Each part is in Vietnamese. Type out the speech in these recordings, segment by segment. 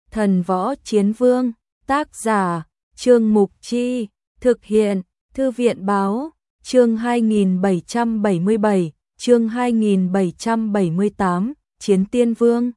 Thần Võ Chiến Vương, tác giả, Trương Mục Chi, thực hiện, Thư viện Báo, chương 2777, chương 2778, Chiến Tiên Vương.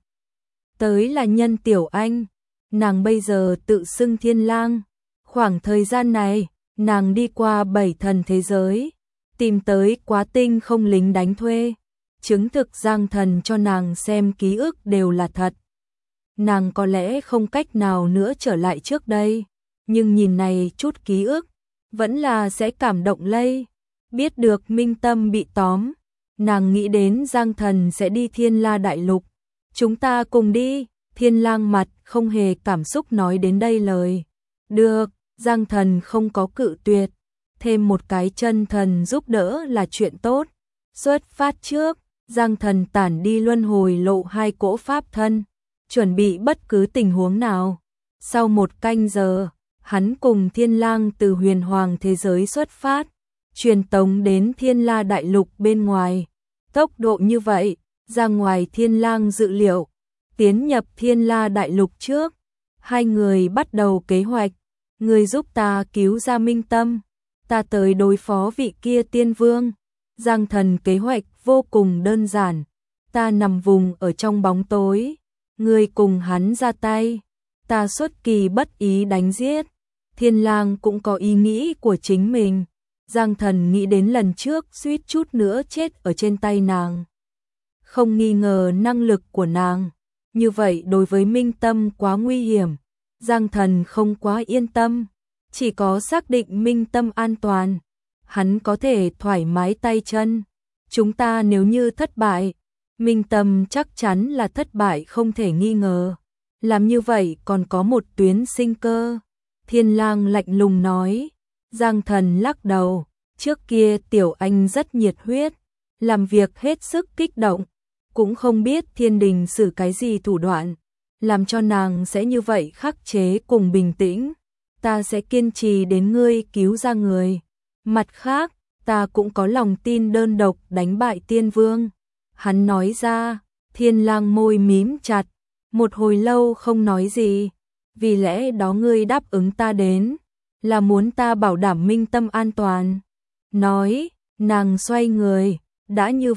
Tới là Nhân Tiểu Anh, nàng bây giờ tự xưng Thiên Lang. Khoảng thời gian này, nàng đi qua 7 thần thế giới, tìm tới Quá Tinh không lính đánh thuê, chứng thực Giang Thần cho nàng xem ký ức đều là thật. Nàng có lẽ không cách nào nữa trở lại trước đây, nhưng nhìn này chút ký ức, vẫn là sẽ cảm động lây. Biết được Minh Tâm bị tóm, nàng nghĩ đến Giang Thần sẽ đi Thiên La Đại Lục. Chúng ta cùng đi, Thiên Lang mặt không hề cảm xúc nói đến đây lời. Được, Giang Thần không có cự tuyệt, thêm một cái chân thần giúp đỡ là chuyện tốt. Xuất phát trước, Giang Thần tản đi luân hồi lộ 2 cỗ pháp thân, chuẩn bị bất cứ tình huống nào. Sau 1 canh giờ, hắn cùng Thiên Lang từ huyền hoàng thế giới xuất phát, truyền tống đến Thiên La Đại Lục bên ngoài. Tốc độ như vậy, ra ngoài Thiên Lang dự liệu, tiến nhập Thiên La Đại Lục trước. Hai người bắt đầu kế hoạch, người giúp ta cứu ra Minh Tâm, ta tới đối phó vị kia tiên vương. Giang Thần kế hoạch vô cùng đơn giản, ta nằm vùng ở trong bóng tối, người cùng hắn ra tay, ta xuất kỳ bất ý đánh giết. Thiên Lang cũng có ý nghĩ của chính mình. Giang Thần nghĩ đến lần trước suýt chút nữa chết ở trên tay nàng, không nghi ngờ năng lực của nàng, như vậy đối với Minh Tâm quá nguy hiểm. Giang Thần không quá yên tâm, chỉ có xác định Minh Tâm an toàn, hắn có thể thoải mái tay chân. Chúng ta nếu như thất bại, Minh Tâm chắc chắn là thất bại không thể nghi ngờ. Làm như vậy còn có một tuyến sinh cơ. Thiên Lang lạnh lùng nói. Giang Thần lắc đầu, trước kia Tiểu Anh rất nhiệt huyết, làm việc hết sức kích động, cũng không biết thiên đình sử cái gì thủ đoạn, làm cho nàng sẽ như vậy khắc chế cùng bình tĩnh. Ta sẽ kiên trì đến ngươi cứu ra người. Mặt khác, ta cũng có lòng tin đơn độc đánh bại tiên vương. Hắn nói ra. Thiên Lang môi mím chặt, một hồi lâu không nói gì. Vì lẽ đó ngươi đáp ứng ta đến, là muốn ta bảo đảm Minh Tâm an toàn. Nói, nàng xoay người, đã như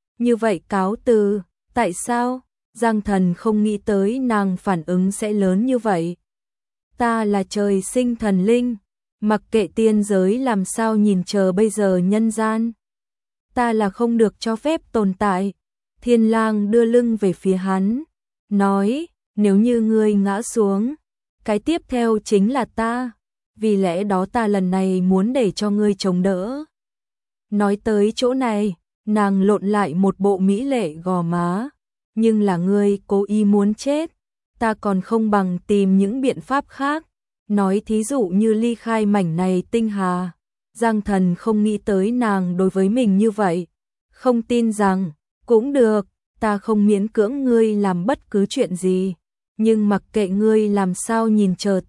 vậy cáo từ. Tại sao? Giang Thần không nghĩ tới nàng phản ứng sẽ lớn như vậy. Ta là trời sinh thần linh, mặc kệ tiên giới làm sao nhìn chờ bây giờ nhân gian. Ta là không được cho phép tồn tại. Thiên Lang đưa lưng về phía hắn, nói, nếu như ngươi ngã xuống, cái tiếp theo chính là ta, vì lẽ đó ta lần này muốn để cho ngươi chống đỡ. Nói tới chỗ này, nàng lộn lại một bộ mỹ lệ gò má, nhưng là ngươi cố ý muốn chết, ta còn không bằng tìm những biện pháp khác, nói thí dụ như ly khai mảnh này tinh hà. Giang Thần không nghĩ tới nàng đối với mình như vậy, không tin rằng, cũng được, ta không miễn cưỡng ngươi làm bất cứ chuyện gì, nhưng mặc kệ ngươi làm sao nhìn chờ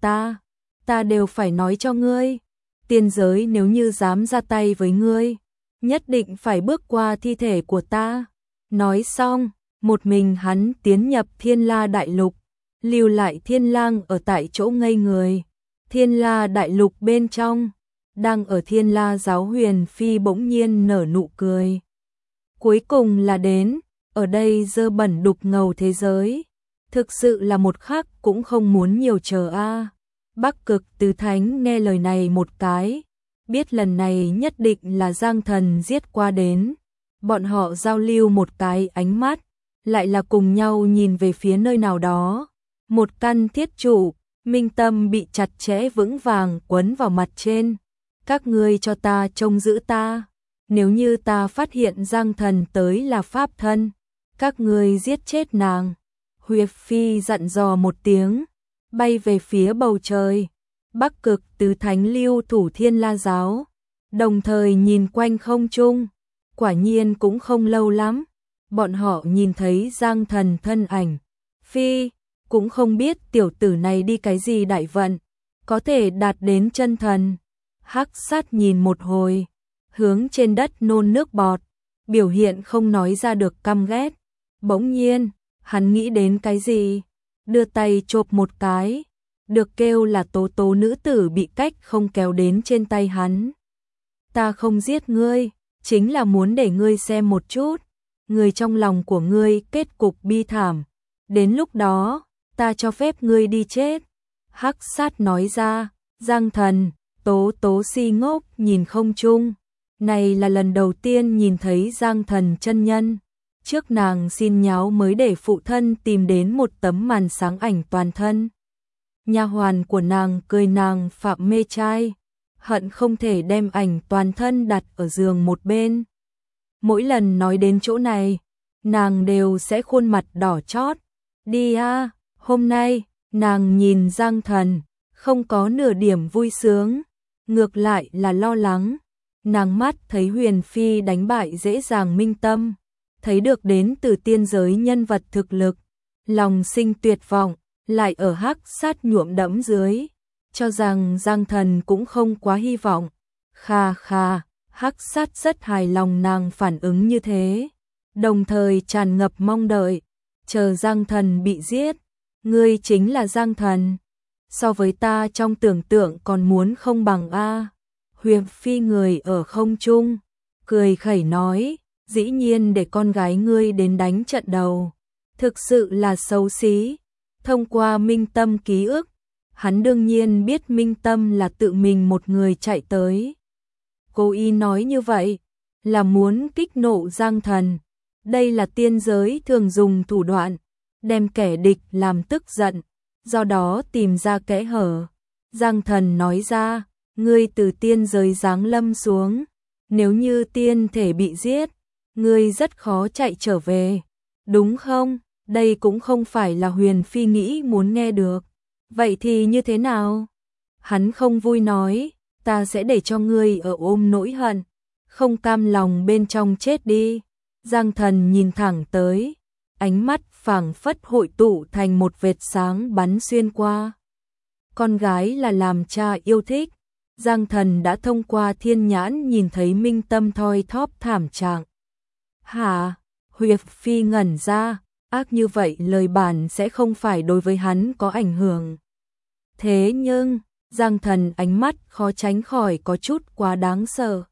ta đều phải nói cho ngươi, tiên giới nếu như dám ra tay với ngươi, nhất định phải bước qua thi thể của ta. Nói xong, một mình hắn tiến nhập Thiên La Đại Lục, lưu lại Thiên Lang ở tại chỗ ngây người. Thiên La Đại Lục bên trong, đang ở Thiên La giáo Huyền Phi bỗng nhiên nở nụ cười. Cuối cùng là đến, ở đây dơ bẩn đục ngầu thế giới, thực sự là một khắc cũng không muốn nhiều chờ a. Bắc Cực Tứ Thánh nghe lời này một cái, biết lần này nhất định là Giang Thần giết qua đến. Bọn họ giao lưu một cái ánh mắt, lại là cùng nhau nhìn về phía nơi nào đó. Một căn thiết trụ, Minh Tâm bị chặt chẽ vững vàng quấn vào mặt trên. Các ngươi cho ta trông giữ ta, nếu như ta phát hiện Giang Thần tới là pháp thân, các ngươi giết chết nàng. Huyệt Phi dặn dò một tiếng, bay về phía bầu trời. Bắc Cực Tứ Thánh lưu thủ Thiên La giáo, đồng thời nhìn quanh không trung. Quả nhiên cũng không lâu lắm, bọn họ nhìn thấy Giang Thần thân ảnh. Phi cũng không biết tiểu tử này đi cái gì đại vận, có thể đạt đến chân thần. Hắc Sát nhìn một hồi, hướng trên đất nôn nước bọt, biểu hiện không nói ra được căm ghét. Bỗng nhiên, hắn nghĩ đến cái gì, đưa tay chộp một cái, được kêu là tố tố nữ tử bị cách không kéo đến trên tay hắn. Ta không giết ngươi, chính là muốn để ngươi xem một chút, người trong lòng của ngươi kết cục bi thảm, đến lúc đó, ta cho phép ngươi đi chết. Hắc sát nói ra. Giang Thần, tố tố si ngốc nhìn không trung. Này là lần đầu tiên nhìn thấy Giang Thần chân nhân. Trước nàng xin nháo mới để phụ thân tìm đến một tấm màn sáng ảnh toàn thân. Nha hoàn của nàng cười nàng phạm mê trai, hận không thể đem ảnh toàn thân đặt ở giường một bên. Mỗi lần nói đến chỗ này, nàng đều sẽ khuôn mặt đỏ chót. Đi a, hôm nay, nàng nhìn Giang Thần, không có nửa điểm vui sướng, ngược lại là lo lắng. Nàng mắt thấy Huyền Phi đánh bại dễ dàng Minh Tâm, thấy được đến từ tiên giới nhân vật thực lực, lòng sinh tuyệt vọng, lại ở hắc sát nhuộm đẫm dưới, cho rằng Giang Thần cũng không quá hy vọng. Kha kha, hắc sát rất hài lòng nàng phản ứng như thế, đồng thời tràn ngập mong đợi, chờ Giang Thần bị giết. Ngươi chính là Giang Thần, so với ta trong tưởng tượng còn muốn không bằng a. Huyền Phi người ở không trung, cười khẩy nói, dĩ nhiên để con gái ngươi đến đánh trận đầu, thực sự là xấu xí. Thông qua Minh Tâm ký ức, hắn đương nhiên biết Minh Tâm là tự mình một người chạy tới. Cố ý nói như vậy, là muốn kích nộ Giang Thần. Đây là tiên giới thường dùng thủ đoạn, đem kẻ địch làm tức giận, do đó tìm ra kẽ hở. Giang Thần nói ra, ngươi từ tiên giới giáng lâm xuống, nếu như tiên thể bị giết, ngươi rất khó chạy trở về, đúng không? Đây cũng không phải là Huyền Phi nghĩ muốn nghe được. Vậy thì như thế nào? Hắn không vui nói, ta sẽ để cho ngươi ở ôm nỗi hận, không cam lòng bên trong chết đi. Giang Thần nhìn thẳng tới, ánh mắt phảng phất hội tụ thành một vệt sáng bắn xuyên qua. Con gái là làm cha yêu thích, Giang Thần đã thông qua thiên nhãn nhìn thấy Minh Tâm thoi thóp thảm trạng. Hả? Huyền Phi ngẩn ra, ác như vậy lời bản sẽ không phải đối với hắn có ảnh hưởng. Thế nhưng, Giang Thần ánh mắt khó tránh khỏi có chút quá đáng sợ.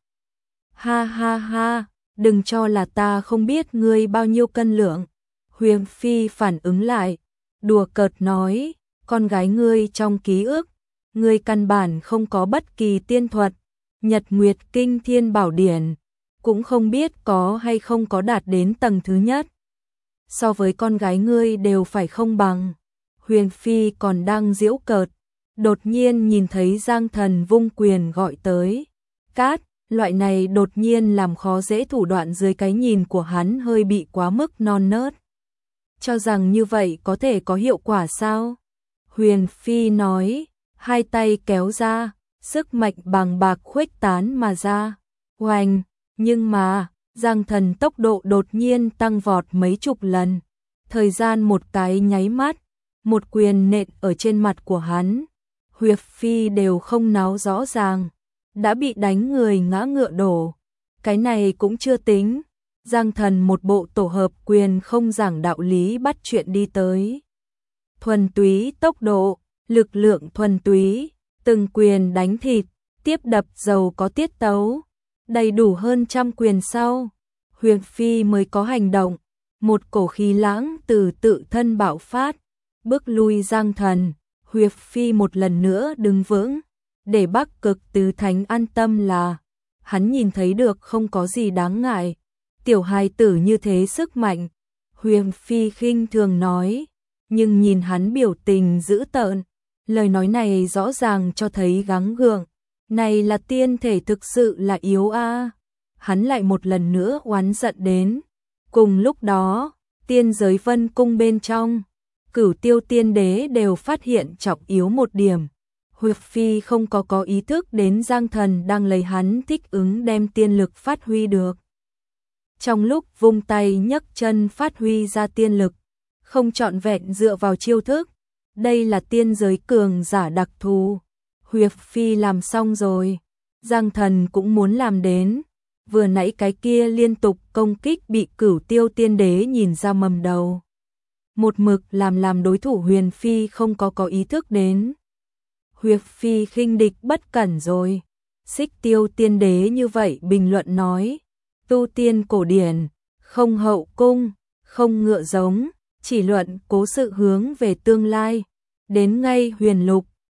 Ha ha ha, đừng cho là ta không biết ngươi bao nhiêu cân lượng. Huyền Phi phản ứng lại, đùa cợt nói, con gái ngươi trong ký ức, ngươi căn bản không có bất kỳ tiên thuật, Nhật Nguyệt Kinh Thiên Bảo Điển, cũng không biết có hay không có đạt đến tầng thứ nhất. So với con gái ngươi đều phải không bằng. Huyền Phi còn đang giễu cợt, đột nhiên nhìn thấy Giang Thần vung quyền gọi tới. Cát, loại này đột nhiên làm khó dễ thủ đoạn dưới cái nhìn của hắn hơi bị quá mức non nớt. Cho rằng như vậy có thể có hiệu quả sao? Huyền Phi nói, hai tay kéo ra, sức mạnh bàng bạc khuếch tán mà ra. Oanh, nhưng mà, Giang Thần tốc độ đột nhiên tăng vọt mấy chục lần. Thời gian một cái nháy mắt, một quyền nện ở trên mặt của hắn. Huyền Phi đều không náo rõ ràng, đã bị đánh người ngã ngựa đổ. Cái này cũng chưa tính. Giang Thần một bộ tổ hợp quyền không giảng đạo lý bắt chuyện đi tới. Thuần túy tốc độ, lực lượng thuần túy, từng quyền đánh thịt, tiếp đập giàu có tiết tấu. Đầy đủ hơn trăm quyền sau, Huyền Phi mới có hành động. Một cổ khí lãng từ tự thân bạo phát, bước lui Giang Thần. Huyền Phi một lần nữa đứng vững, để Bắc Cực Tứ Thánh an tâm là hắn nhìn thấy được không có gì đáng ngại. Tiểu hài tử như thế sức mạnh, Huyền Phi khinh thường nói, nhưng nhìn hắn biểu tình dữ tợn, lời nói này rõ ràng cho thấy gắng gượng. Này là tiên thể thực sự là yếu a. Hắn lại một lần nữa oán giận đến. Cùng lúc đó, tiên giới Vân Cung bên trong, Cửu Tiêu Tiên Đế đều phát hiện trọng yếu một điểm. Huyền Phi không có ý thức đến Giang Thần đang lấy hắn thích ứng đem tiên lực phát huy được. Trong lúc vung tay nhấc chân phát huy ra tiên lực, không trọn vẹn dựa vào chiêu thức. Đây là tiên giới cường giả đặc thù. Huyền Phi làm xong rồi, Giang Thần cũng muốn làm đến. Vừa nãy cái kia liên tục công kích bị Cửu Tiêu Tiên Đế nhìn ra mầm đầu. một mực làm đối thủ Huyền Phi không có ý thức đến. Huyền Phi khinh địch bất cẩn rồi. Xích Tiêu tiên đế như vậy bình luận nói, tu tiên cổ điển, không hậu cung, không ngựa giống, chỉ luận cố sự hướng về tương lai. Đến ngay Huyền Lục,